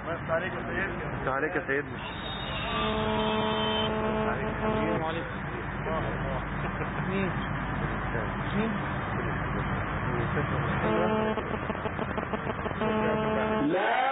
بس عليك يا سيدنا. بس عليك يا سيدنا. السلام عليكم. مين؟ لا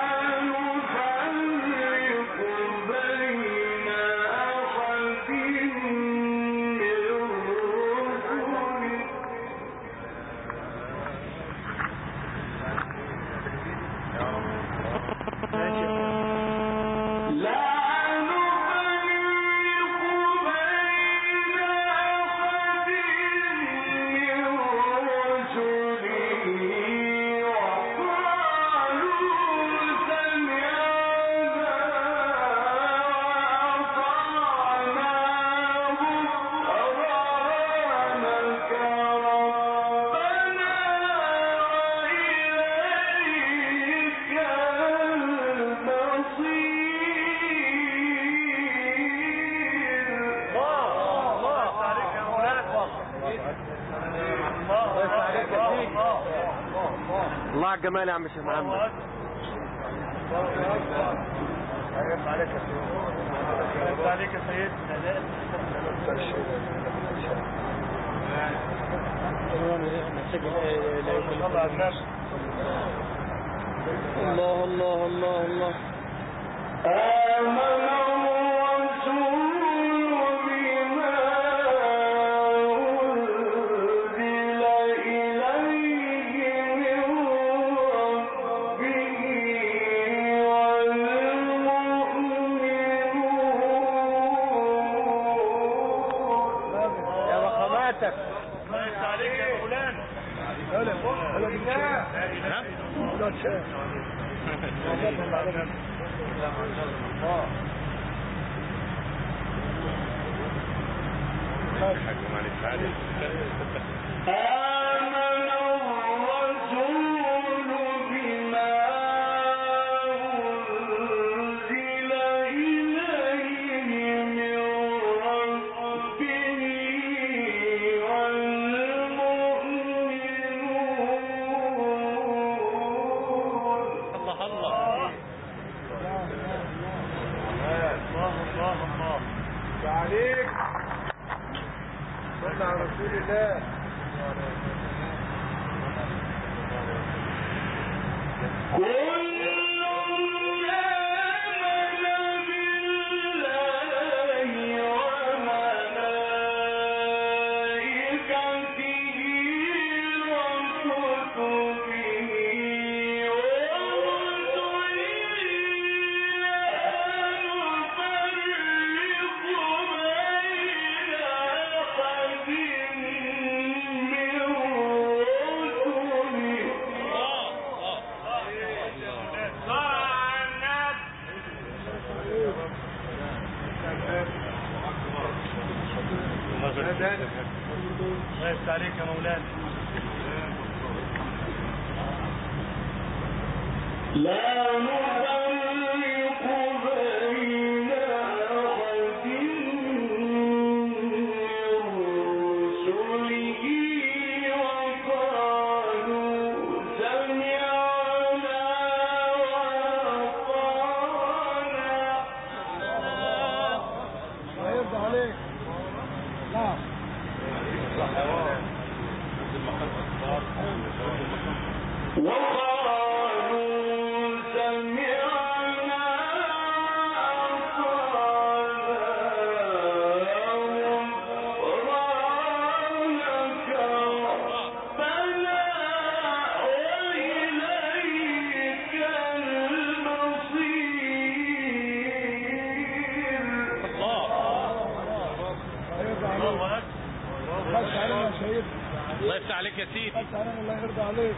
الله على الجمال يا عم الشيخ محمد. عليك يا سيدنا. عليك يا سيدنا. الله الله الله الله. آمن الرسول بما أنزل إليه من ربه والمؤمنون. يا رحماتك. ليس عليك يا مولانا. آمن الرسول بما أنزل إليه من ربه والمؤمنون. الله الله. الله عليك. صلى على رسول الله. ليس عليك يا مولانا. لا نفرق بين أحد من رسله وقالوا سمعنا وأطعنا. الله يرضى عليك. نعم. وقالوا سمعنا غفرانك ربنا وإليك المصير. الله يفتح عليك يا سيدي. الله يرضى عليك.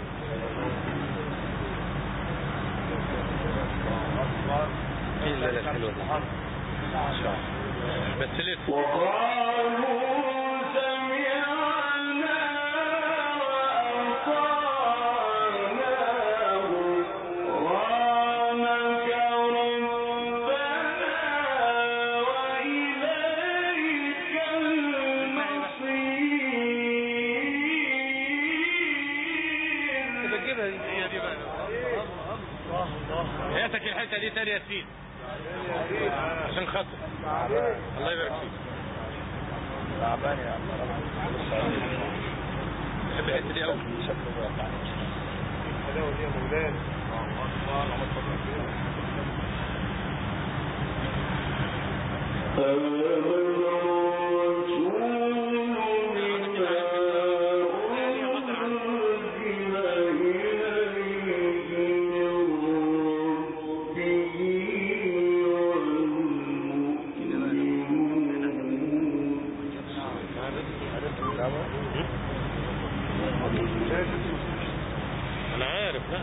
ايه الليله الحلوه دي ما شاء الله. بس لسه وقالوا سمعنا وأطعنا غفرانك ربنا وإليك المصير. تجيبها دي. هي دي بقى. الله الله. انت دي تاني يا سيدي عشان خاطر الله يبارك فيك. تعبان يا عم. بحب الحته دي قوي. حلاوه دي يا مولانا. انا عارف لا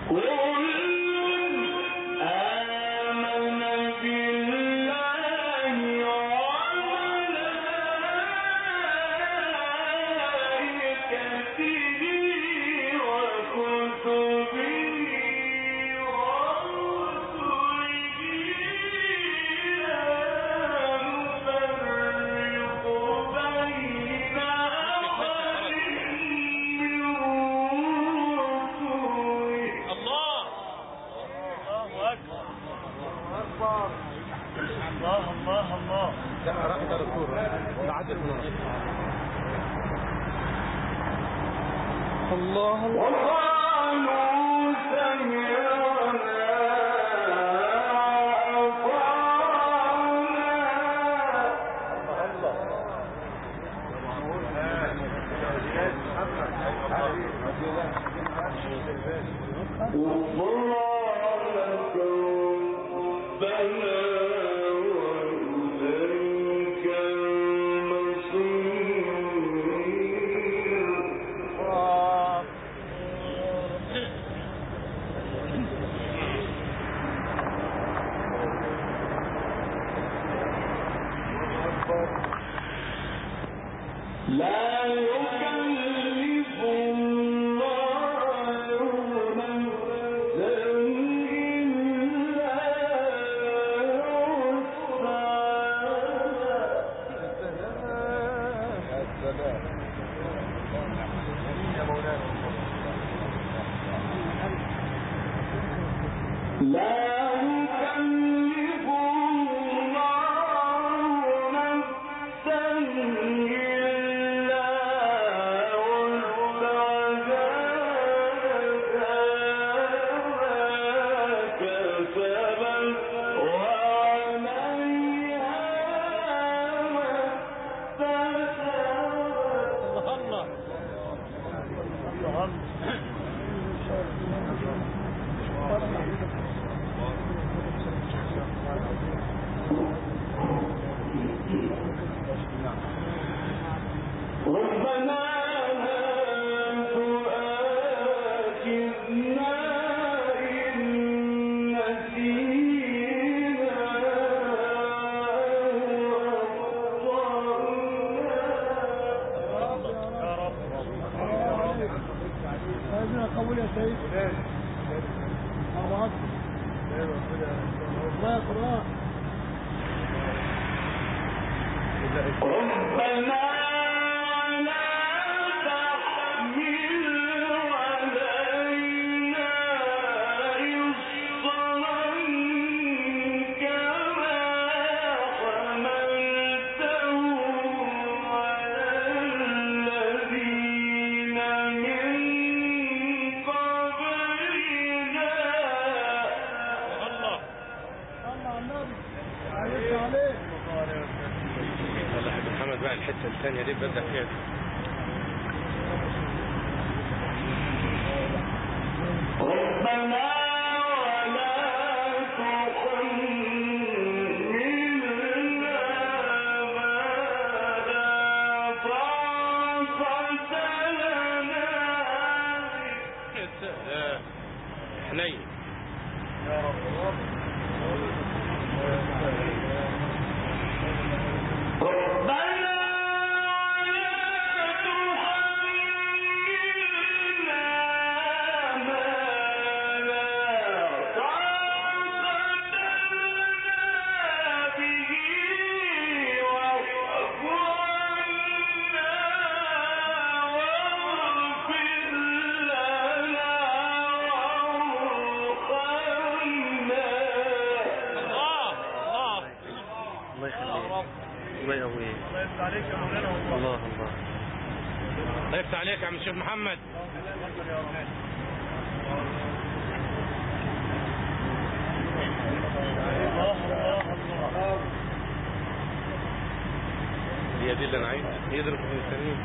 الله وقالوا سمعنا لا يكلف الله نفسا إلا وسعها. لا يكلف الله نفسا إلا وسعها كسبت وعليها ما اكتسبت. الله ربنا لا تؤاخذنا إن نسينا هذا قول يا سيد. الله أكبر. الله يا قرآن. ربنا لا تحمل علينا إصرا كما حملته على الذين من قبلنا. الله الله النبي عليك عليك. الله يا محمد بقى الحته الثانيه دي بدأ فيها ربنا ولا تحملنا ما لا طاقة لنا به. حنين يا رب. ربنا ولا الله يقويه. الله يفتح عليك يا مولانا والله. الله الله. الله يفتح عليك يا عم الشيخ محمد. هي دي اللي انا عايزها، هي دي اللي كنا مستنيين.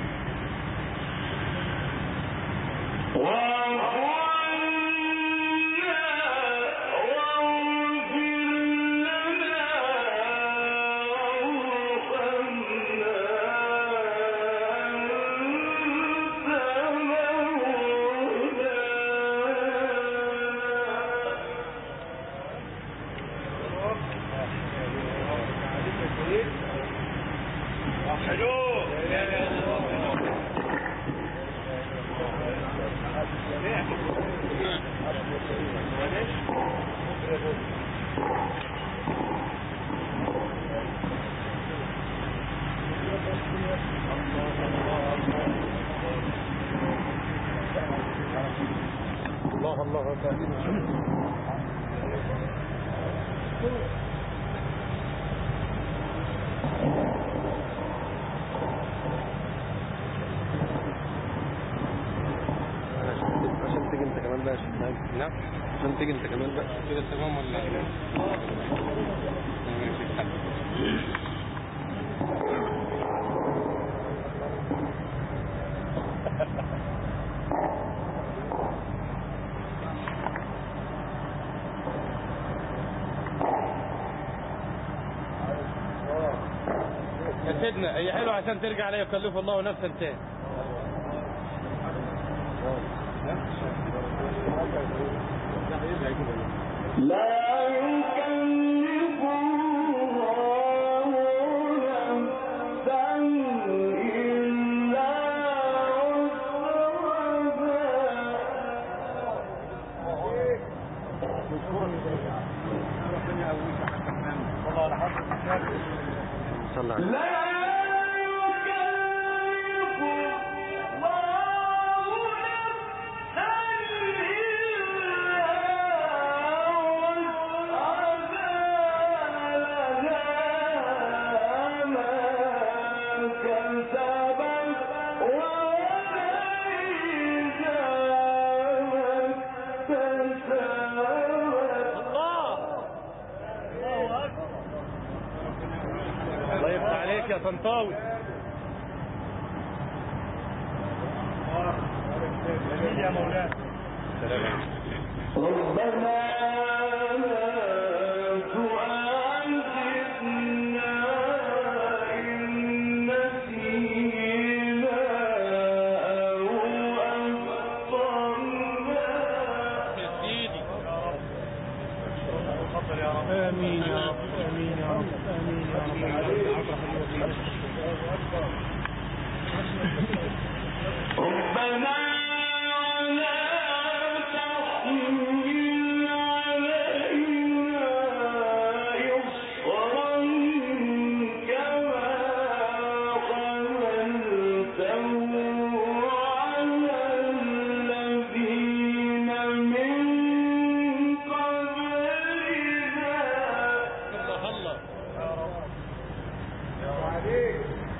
الله الله عشان تيجي انت كمان بقى. نعم عشان تيجي انت كمان بقى كده تمام ولا يا سيدنا هي حلوه عشان ترجع لا يكلف الله نفسا تاني. لا يكلف الله نفسا إلا صلى عليه. لا الله يفتح عليك يا طنطاوي. يا مولانا. سلام عليكم. ربنا لا تؤاخذنا إن نسينا أو أخطأنا. يا سيدي. اتفضل يا رب. آمين يا رب. آمين يا رب. آمين يا رب. ربنا لا تحمل علينا إصرا كما حملته على الذين من قبلنا. الله الله. يا عليك.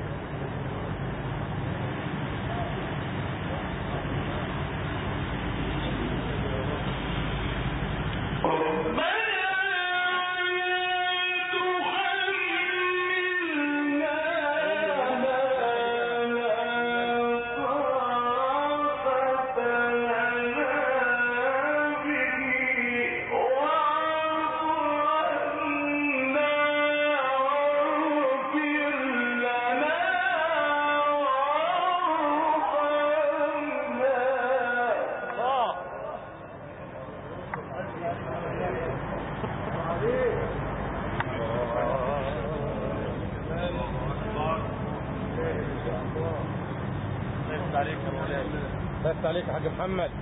بس عليك يا حاج محمد.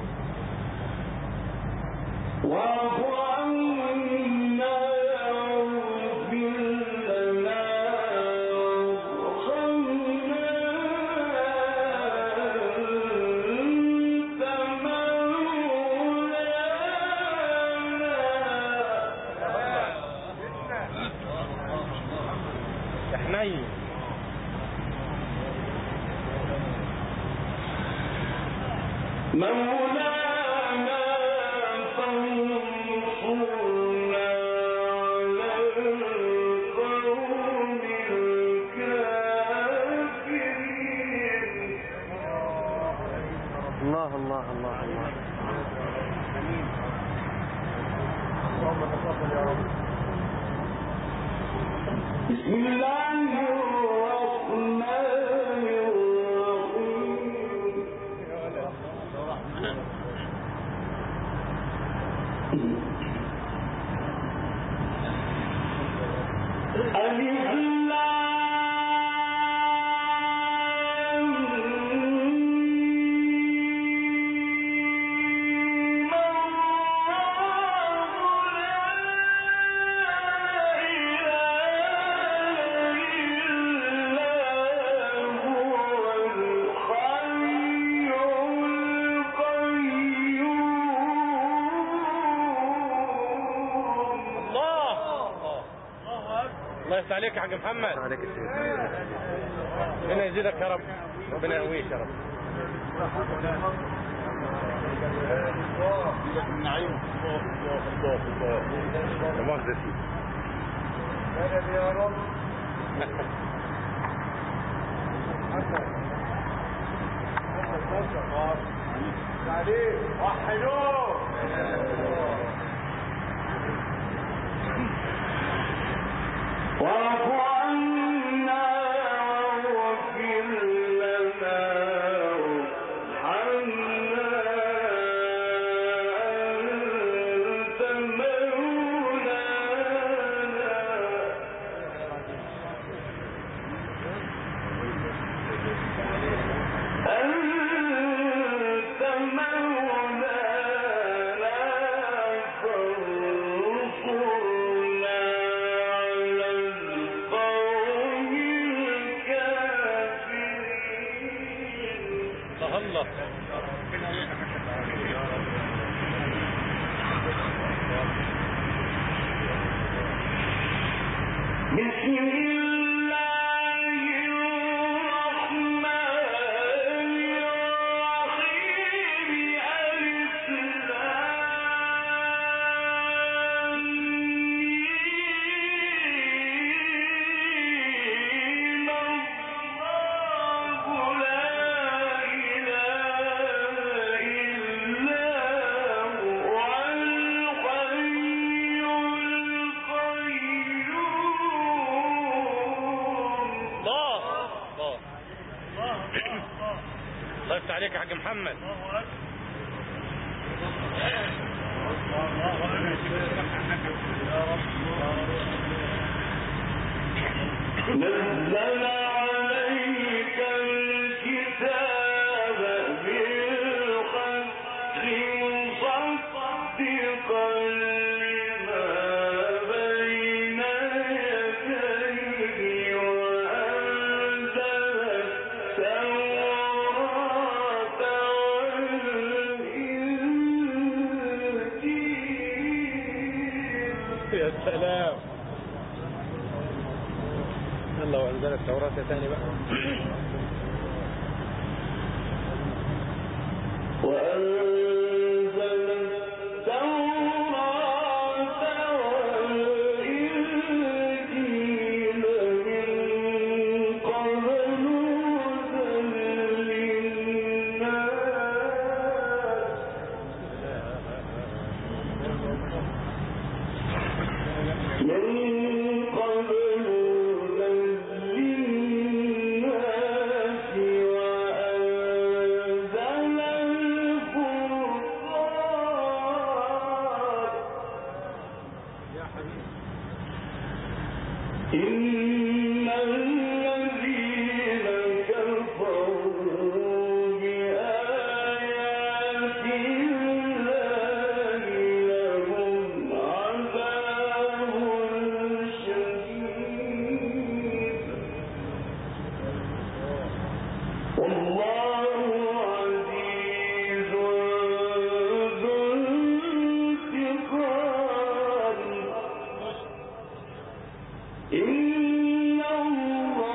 واعف عنا واغفر لنا وارحمنا أنت مولانا. حي. مولانا فانصرنا على القوم الكافرين. الله الله الله الله. اللهم تفضل يا رب. بسم الله الرحمن الرحيم. ألف لام ميم. الله يفتح عليك يا حاج محمد. عليك الشيخ. ربنا يزيدك يا رب. ربنا يقويك يا رب. النعيم. الله مؤاخذة مدد يا رب. عليك وحدوه. واعف عنا واغفر لنا وارحمنا أنت مولانا. أنت مولانا فانصرنا على القوم الكافرين. الله. بسم الله الرحمن الرحيم. ألف لام ميم. الله لا إله إلا هو الحي القيوم. الله يفتح عليك يا حاج محمد. نزل عليك الكتاب بالحق مصدقا لما بين يديه وأنزل التوراة والإنجيل. يا سلام. الله وأنزل التوراة تاني بقى. وأنزل التوراة والإنجيل من قبل هدى للناس. من قبل هدى للناس وأنزل الفرقان. إن الذين كفروا بآيات الله لهم عذاب شديد والله عزيز ذو انتقام. إن الله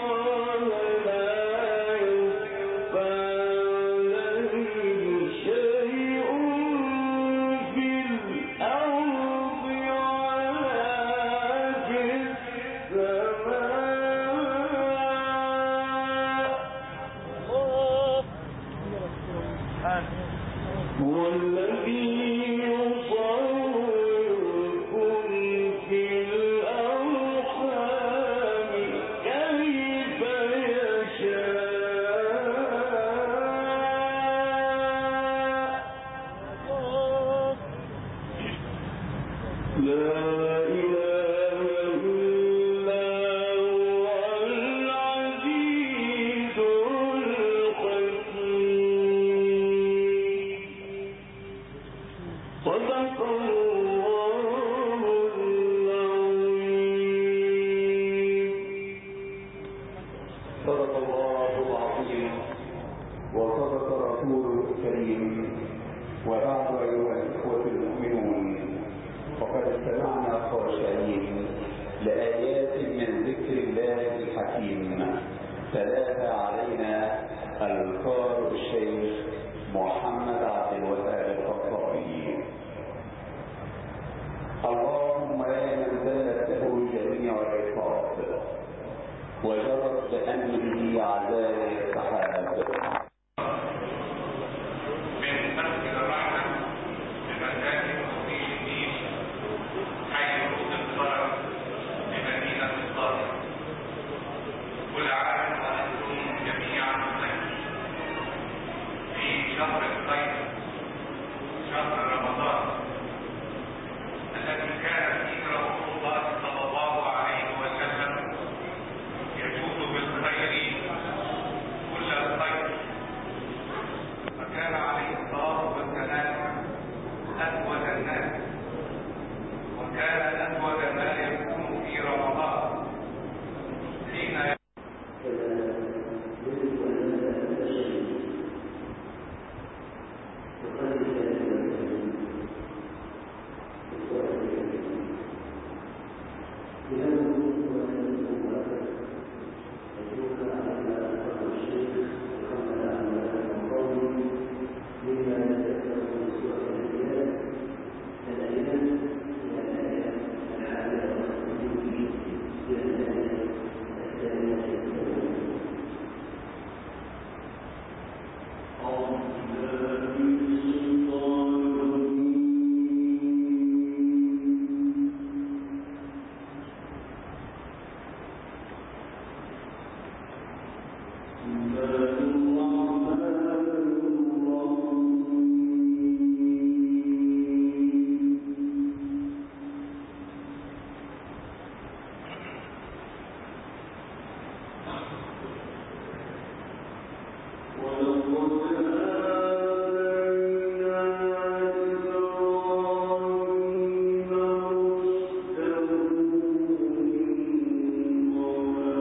وكان